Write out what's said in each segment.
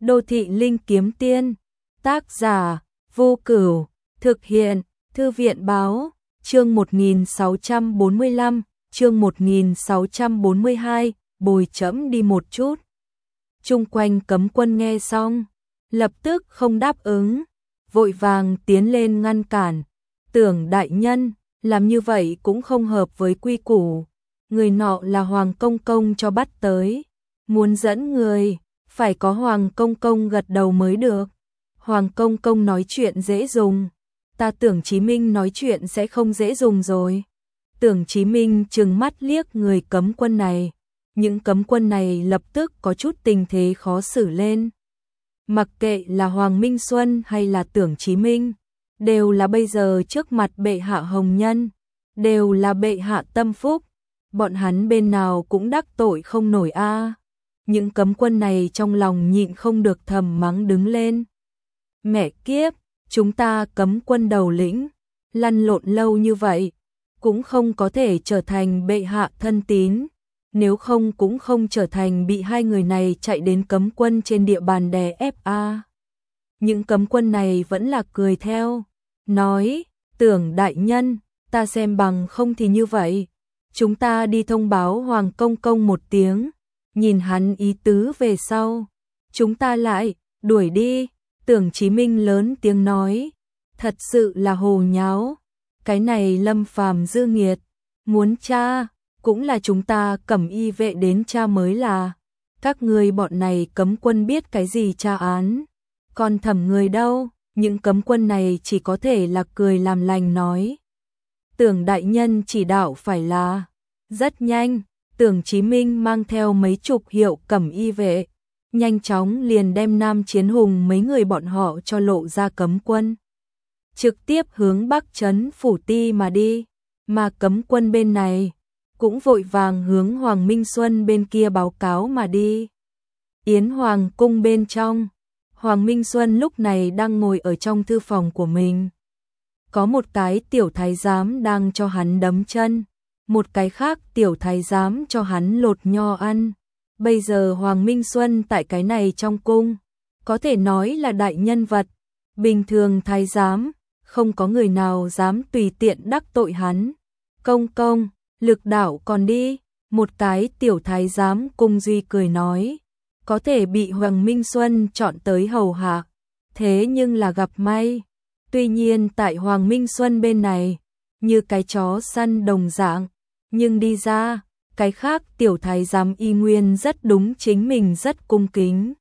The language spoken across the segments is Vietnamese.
Đô thị linh kiếm tiên. Tác giả Vô Cửu. Thực hiện Thư viện báo. Chương 1645, chương 1642, bồi trẫm đi một chút. Chung quanh cấm quân nghe xong, lập tức không đáp ứng, vội vàng tiến lên ngăn cản. Tưởng đại nhân, làm như vậy cũng không hợp với quy củ. Người nọ là Hoàng Công Công cho bắt tới. Muốn dẫn người, phải có Hoàng Công Công gật đầu mới được. Hoàng Công Công nói chuyện dễ dùng. Ta tưởng Chí Minh nói chuyện sẽ không dễ dùng rồi. Tưởng Chí Minh trừng mắt liếc người cấm quân này. Những cấm quân này lập tức có chút tình thế khó xử lên. Mặc kệ là Hoàng Minh Xuân hay là Tưởng Chí Minh, đều là bây giờ trước mặt bệ hạ hồng nhân, đều là bệ hạ tâm phúc. Bọn hắn bên nào cũng đắc tội không nổi a. Những cấm quân này trong lòng nhịn không được thầm mắng đứng lên. Mẹ kiếp, chúng ta cấm quân đầu lĩnh, lăn lộn lâu như vậy, cũng không có thể trở thành bệ hạ thân tín, nếu không cũng không trở thành bị hai người này chạy đến cấm quân trên địa bàn đè ép a. Những cấm quân này vẫn là cười theo, nói, Tưởng đại nhân, ta xem bằng không thì như vậy, chúng ta đi thông báo Hoàng Công Công một tiếng, nhìn hắn ý tứ về sau, chúng ta lại đuổi đi. Tưởng Chí Minh lớn tiếng nói, thật sự là hồ nháo, cái này Lâm Phàm dư nghiệt, muốn tra, cũng là chúng ta Cẩm Y vệ đến tra mới là, các ngươi bọn này cấm quân biết cái gì tra án, còn thẩm người đâu. Những cấm quân này chỉ có thể là cười làm lành nói, Tưởng đại nhân chỉ đạo phải là. Rất nhanh, Tưởng Chí Minh mang theo mấy chục hiệu Cẩm Y vệ, nhanh chóng liền đem Nam Chiến Hùng mấy người bọn họ cho lộ ra cấm quân. Trực tiếp hướng Bắc Trấn Phủ Ti mà đi, mà cấm quân bên này cũng vội vàng hướng Hoàng Minh Xuân bên kia báo cáo mà đi. Yến Hoàng cung bên trong, Hoàng Minh Xuân lúc này đang ngồi ở trong thư phòng của mình. Có một cái tiểu thái giám đang cho hắn đấm chân, một cái khác tiểu thái giám cho hắn lột nho ăn. Bây giờ Hoàng Minh Xuân tại cái này trong cung, có thể nói là đại nhân vật. Bình thường thái giám, không có người nào dám tùy tiện đắc tội hắn. Công công, lực đạo còn đi, một cái tiểu thái giám cung duy cười nói, có thể bị Hoàng Minh Xuân chọn tới hầu hạ, thế nhưng là gặp may. Tuy nhiên tại Hoàng Minh Xuân bên này, như cái chó săn đồng dạng, nhưng đi ra, cái khác tiểu thái giám y nguyên rất đúng chính mình rất cung kính.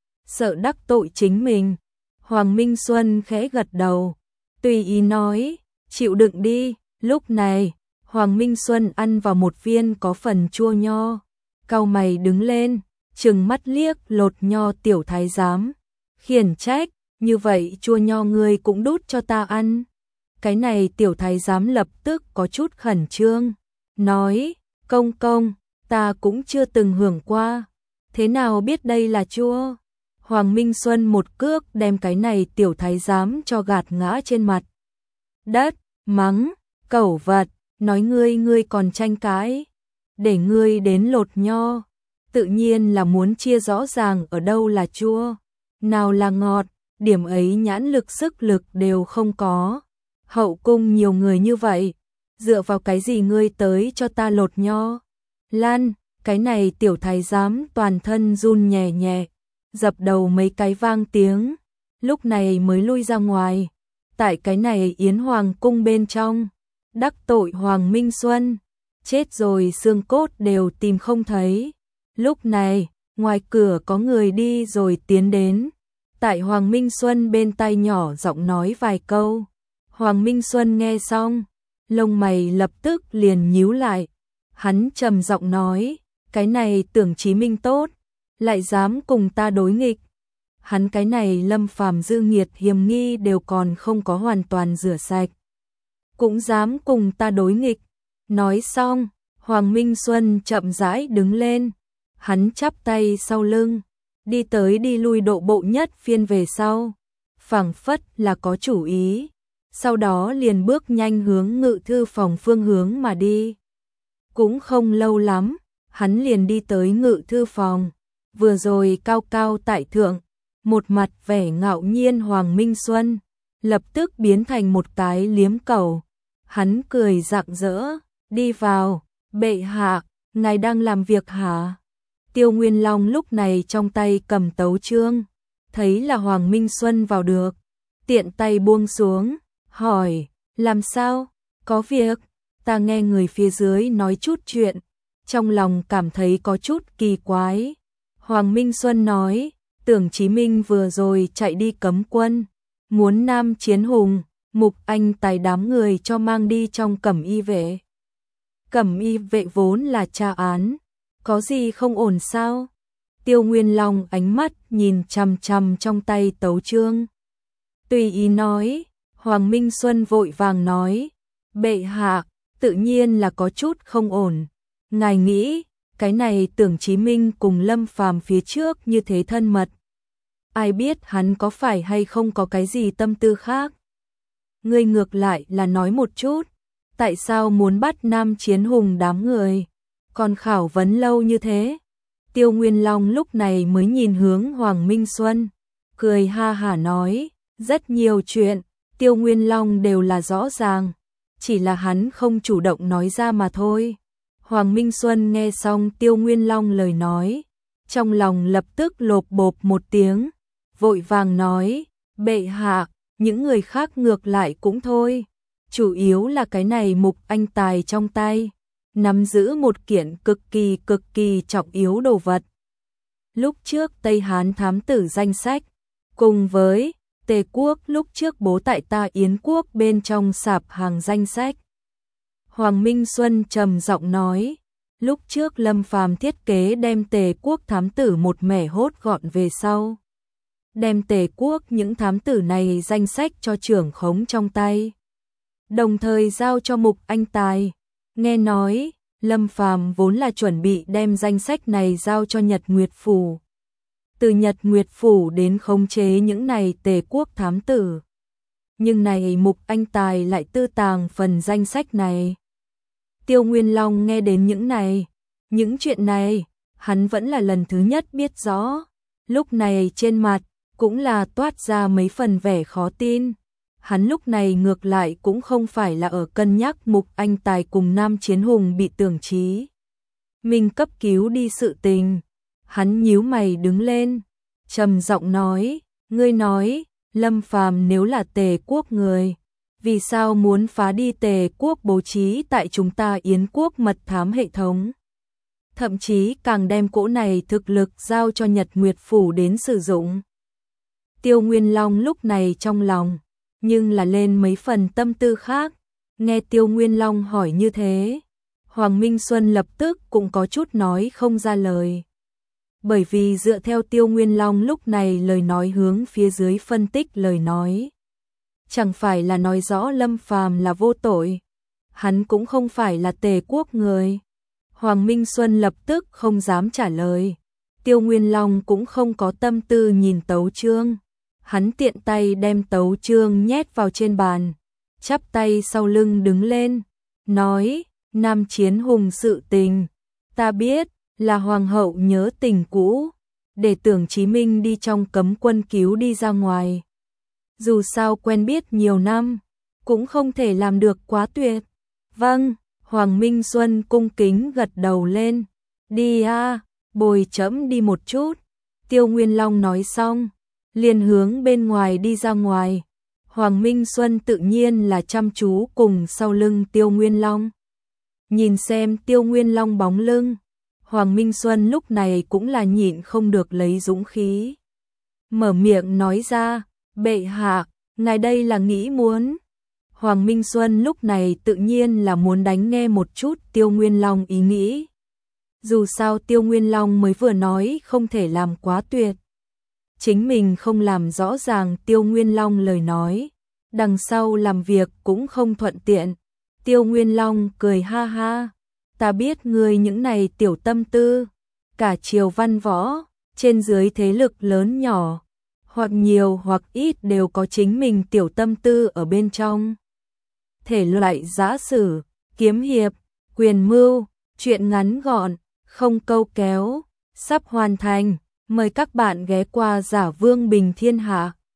Sợ đắc tội chính mình, Hoàng Minh Xuân khẽ gật đầu, tùy ý nói, chịu đựng đi. Lúc này, Hoàng Minh Xuân ăn vào một viên có phần chua nho, cau mày đứng lên, trừng mắt liếc lột nho tiểu thái giám, khiển trách, như vậy chua nho ngươi cũng đút cho ta ăn. Cái này tiểu thái giám lập tức có chút khẩn trương, nói, công công, ta cũng chưa từng hưởng qua, thế nào biết đây là chua? Hoàng Minh Xuân một cước đem cái này tiểu thái giám cho gạt ngã trên mặt đất, mắng, cẩu vật, nói ngươi còn tranh cãi, để ngươi đến lột nho, tự nhiên là muốn chia rõ ràng ở đâu là chua, nào là ngọt, điểm ấy nhãn lực sức lực đều không có. Hậu cung nhiều người như vậy, dựa vào cái gì ngươi tới cho ta lột nho? Lan, cái này tiểu thái giám toàn thân run nhẹ nhẹ, dập đầu mấy cái vang tiếng, lúc này mới lui ra ngoài. Tại cái này Yến Hoàng cung bên trong, đắc tội Hoàng Minh Xuân, chết rồi xương cốt đều tìm không thấy. Lúc này, ngoài cửa có người đi rồi tiến đến, tại Hoàng Minh Xuân bên tai nhỏ giọng nói vài câu. Hoàng Minh Xuân nghe xong, lông mày lập tức liền nhíu lại. Hắn trầm giọng nói, cái này Tưởng Chí Minh tốt, lại dám cùng ta đối nghịch. Hắn cái này Lâm Phàm dư nghiệt hiềm nghi đều còn không có hoàn toàn rửa sạch, cũng dám cùng ta đối nghịch. Nói xong, Hoàng Minh Xuân chậm rãi đứng lên, hắn chắp tay sau lưng, đi tới đi lui độ bộ nhất phiên về sau, phảng phất là có chủ ý. Sau đó liền bước nhanh hướng ngự thư phòng phương hướng mà đi. Cũng không lâu lắm, hắn liền đi tới ngự thư phòng, vừa rồi cao cao tại thượng, một mặt vẻ ngạo nhiên Hoàng Minh Xuân, lập tức biến thành một cái liếm cầu. Hắn cười rạng rỡ, đi vào, bệ hạ, ngài đang làm việc hả? Tiêu Nguyên Long lúc này trong tay cầm tấu chương, thấy là Hoàng Minh Xuân vào được, tiện tay buông xuống, hỏi, làm sao, có việc, ta nghe người phía dưới nói chút chuyện, trong lòng cảm thấy có chút kỳ quái. Hoàng Minh Xuân nói, Tưởng Chí Minh vừa rồi chạy đi cấm quân, muốn Nam Chiến Hùng, Mục Anh Tài đám người cho mang đi trong cẩm y vệ. Cẩm y vệ vốn là tra án, có gì không ổn sao? Tiêu Nguyên Long ánh mắt nhìn chằm chằm trong tay tấu chương. Tùy ý nói, Hoàng Minh Xuân vội vàng nói, bệ hạ, tự nhiên là có chút không ổn. Ngài nghĩ, cái này Tưởng Chí Minh cùng Lâm Phàm phía trước như thế thân mật. Ai biết hắn có phải hay không có cái gì tâm tư khác? Ngươi ngược lại là nói một chút, tại sao muốn bắt Nam Chiến Hùng đám người? Còn khảo vấn lâu như thế? Tiêu Nguyên Long lúc này mới nhìn hướng Hoàng Minh Xuân, cười ha hả nói, rất nhiều chuyện, Tiêu Nguyên Long đều là rõ ràng, chỉ là hắn không chủ động nói ra mà thôi. Hoàng Minh Xuân nghe xong Tiêu Nguyên Long lời nói, trong lòng lập tức lộp bộp một tiếng, vội vàng nói, bệ hạ, những người khác ngược lại cũng thôi, chủ yếu là cái này Mục Anh Tài trong tay, nắm giữ một kiện cực kỳ trọng yếu đồ vật. Lúc trước Tây Hán thám tử danh sách, cùng với Tề quốc lúc trước bố tại ta Yến quốc bên trong sạp hàng danh sách. Hoàng Minh Xuân trầm giọng nói, lúc trước Lâm Phàm thiết kế đem Tề quốc thám tử một mẻ hốt gọn về sau. Đem Tề quốc những thám tử này danh sách cho trưởng khống trong tay. Đồng thời giao cho Mục Anh Tài. Nghe nói, Lâm Phàm vốn là chuẩn bị đem danh sách này giao cho Nhật Nguyệt Phủ. Từ Nhật Nguyệt Phủ đến khống chế những này Tề quốc thám tử. Nhưng này Mục Anh Tài lại tư tàng phần danh sách này. Tiêu Nguyên Long nghe đến những chuyện này, hắn vẫn là lần thứ nhất biết rõ. Lúc này trên mặt, cũng là toát ra mấy phần vẻ khó tin. Hắn lúc này ngược lại cũng không phải là ở cân nhắc Mục Anh Tài cùng Nam Chiến Hùng bị Tưởng Chí Minh cấp cứu đi sự tình. Hắn nhíu mày đứng lên, trầm giọng nói, ngươi nói, Lâm Phàm nếu là Tề quốc người, vì sao muốn phá đi Tề quốc bố trí tại chúng ta Yến quốc mật thám hệ thống? Thậm chí càng đem cỗ này thực lực giao cho Nhật Nguyệt Phủ đến sử dụng. Tiêu Nguyên Long lúc này trong lòng, nhưng là lên mấy phần tâm tư khác. Nghe Tiêu Nguyên Long hỏi như thế, Hoàng Minh Xuân lập tức cũng có chút nói không ra lời. Bởi vì dựa theo Tiêu Nguyên Long lúc này lời nói hướng phía dưới phân tích lời nói. Chẳng phải là nói rõ Lâm Phàm là vô tội. Hắn cũng không phải là Tề quốc người. Hoàng Minh Xuân lập tức không dám trả lời. Tiêu Nguyên Long cũng không có tâm tư nhìn tấu chương. Hắn tiện tay đem tấu chương nhét vào trên bàn, chắp tay sau lưng đứng lên, nói, Nam Chiến Hùng sự tình, ta biết, là Hoàng hậu nhớ tình cũ, để Tưởng Chí Minh đi trong cấm quân cứu đi ra ngoài. Dù sao quen biết nhiều năm, cũng không thể làm được quá tuyệt. Vâng, Hoàng Minh Xuân cung kính gật đầu lên, đi a, bồi trẫm đi một chút. Tiêu Nguyên Long nói xong, liền hướng bên ngoài đi ra ngoài. Hoàng Minh Xuân tự nhiên là chăm chú cùng sau lưng Tiêu Nguyên Long. Nhìn xem Tiêu Nguyên Long bóng lưng, Hoàng Minh Xuân lúc này cũng là nhịn không được lấy dũng khí. Mở miệng nói ra, bệ hạ, ngài đây là nghĩ muốn. Hoàng Minh Xuân lúc này tự nhiên là muốn đánh nghe một chút Tiêu Nguyên Long ý nghĩ. Dù sao Tiêu Nguyên Long mới vừa nói không thể làm quá tuyệt. Chính mình không làm rõ ràng Tiêu Nguyên Long lời nói, đằng sau làm việc cũng không thuận tiện. Tiêu Nguyên Long cười ha ha, ta biết ngươi những này tiểu tâm tư, cả triều văn võ, trên dưới thế lực lớn nhỏ, hoặc nhiều hoặc ít đều có chính mình tiểu tâm tư ở bên trong. Thể loại giã sử, kiếm hiệp, quyền mưu, chuyện ngắn gọn, không câu kéo, sắp hoàn thành. Mời các bạn ghé qua Giả Vương Bình Thiên Hạ.